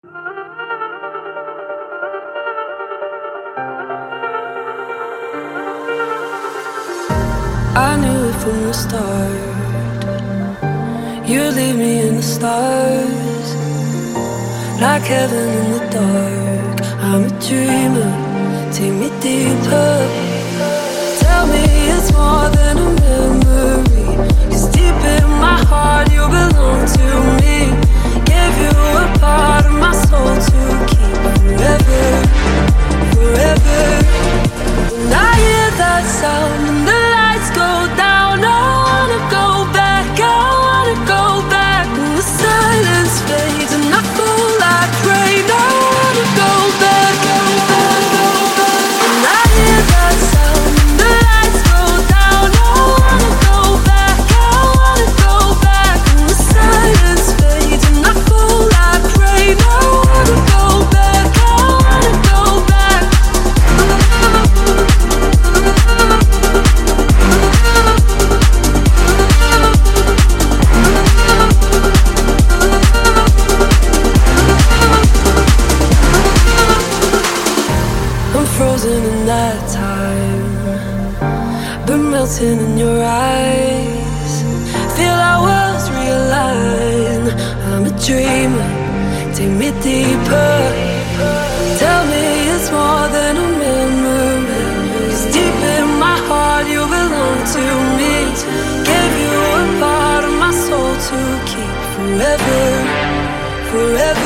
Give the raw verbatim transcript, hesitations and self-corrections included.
I knew it from the start. You'd leave me in the stars, like heaven in the dark. I'm a dreamer, take me deeper. Tell me it's more than a memory, 'cause deep in my heart you belong to me. Gave you a part of my soul to keep forever, forever. When I hear that sound and the lights go down, I wanna go back, I wanna go back. When the silence fades and I fall like rain, I wanna go back, go back, go back. When I hear that sound and the lights go down, I wanna go back, I wanna go back. When the silence fades and I fall like rain, I wanna go back, I wanna go back. I'm frozen in that time, been melting in your eyes. Feel our worlds realign. I'm a dreamer, take me deeper. Tell me it's more than a memory, 'cause deep in my heart you belong to me. Gave you a part of my soul to keep forever, forever.